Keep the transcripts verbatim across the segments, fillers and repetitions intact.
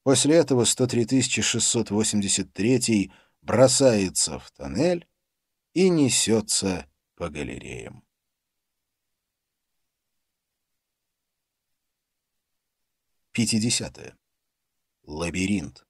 После этого сто три тысячи шестьсот восемьдесят третий бросается в тоннель и несется по галереям. пятидесятое. Лабиринт.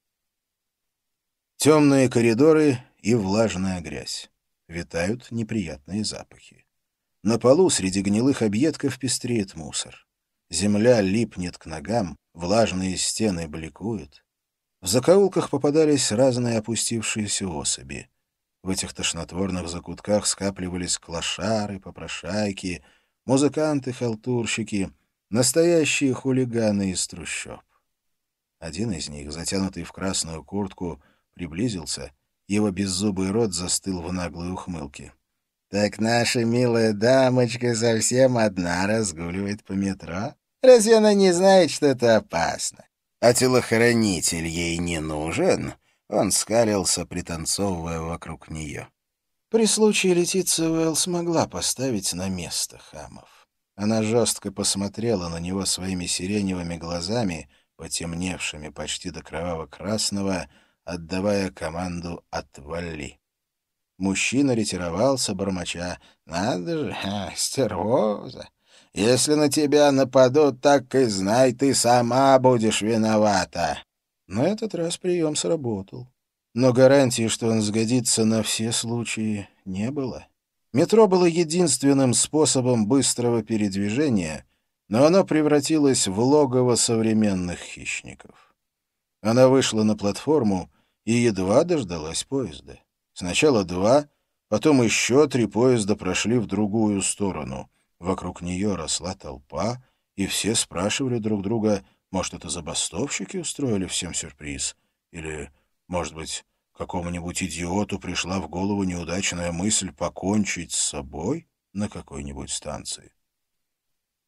Темные коридоры и влажная грязь. Витают неприятные запахи. На полу среди гнилых объедков пестреет мусор. Земля липнет к ногам, влажные стены бликуют. В закоулках попадались разные опустившиеся особи. В этих тошнотворных закутках скапливались клошары, попрошайки, музыканты-халтурщики, настоящие хулиганы из трущоб. Один из них, затянутый в красную куртку, приблизился, его беззубый рот застыл в наглой ухмылке. «Так наша милая дамочка совсем одна разгуливает по метро? Разве она не знает, что это опасно? А телохранитель ей не нужен?» Он скалился, пританцовывая вокруг нее. При случае Летиция Уэллс могла поставить на место хамов. Она жестко посмотрела на него своими сиреневыми глазами, потемневшими почти до кроваво-красного, отдавая команду «отвали». Мужчина ретировался, бормоча: «Надо же, а, стервоза! Если на тебя нападут, так и знай, ты сама будешь виновата!» На этот раз прием сработал. Но гарантии, что он сгодится на все случаи, не было. Метро было единственным способом быстрого передвижения, но оно превратилось в логово современных хищников. Она вышла на платформу и едва дождалась поезда. Сначала два, потом еще три поезда прошли в другую сторону. Вокруг нее росла толпа, и все спрашивали друг друга, может, это забастовщики устроили всем сюрприз? Или, может быть, какому-нибудь идиоту пришла в голову неудачная мысль покончить с собой на какой-нибудь станции?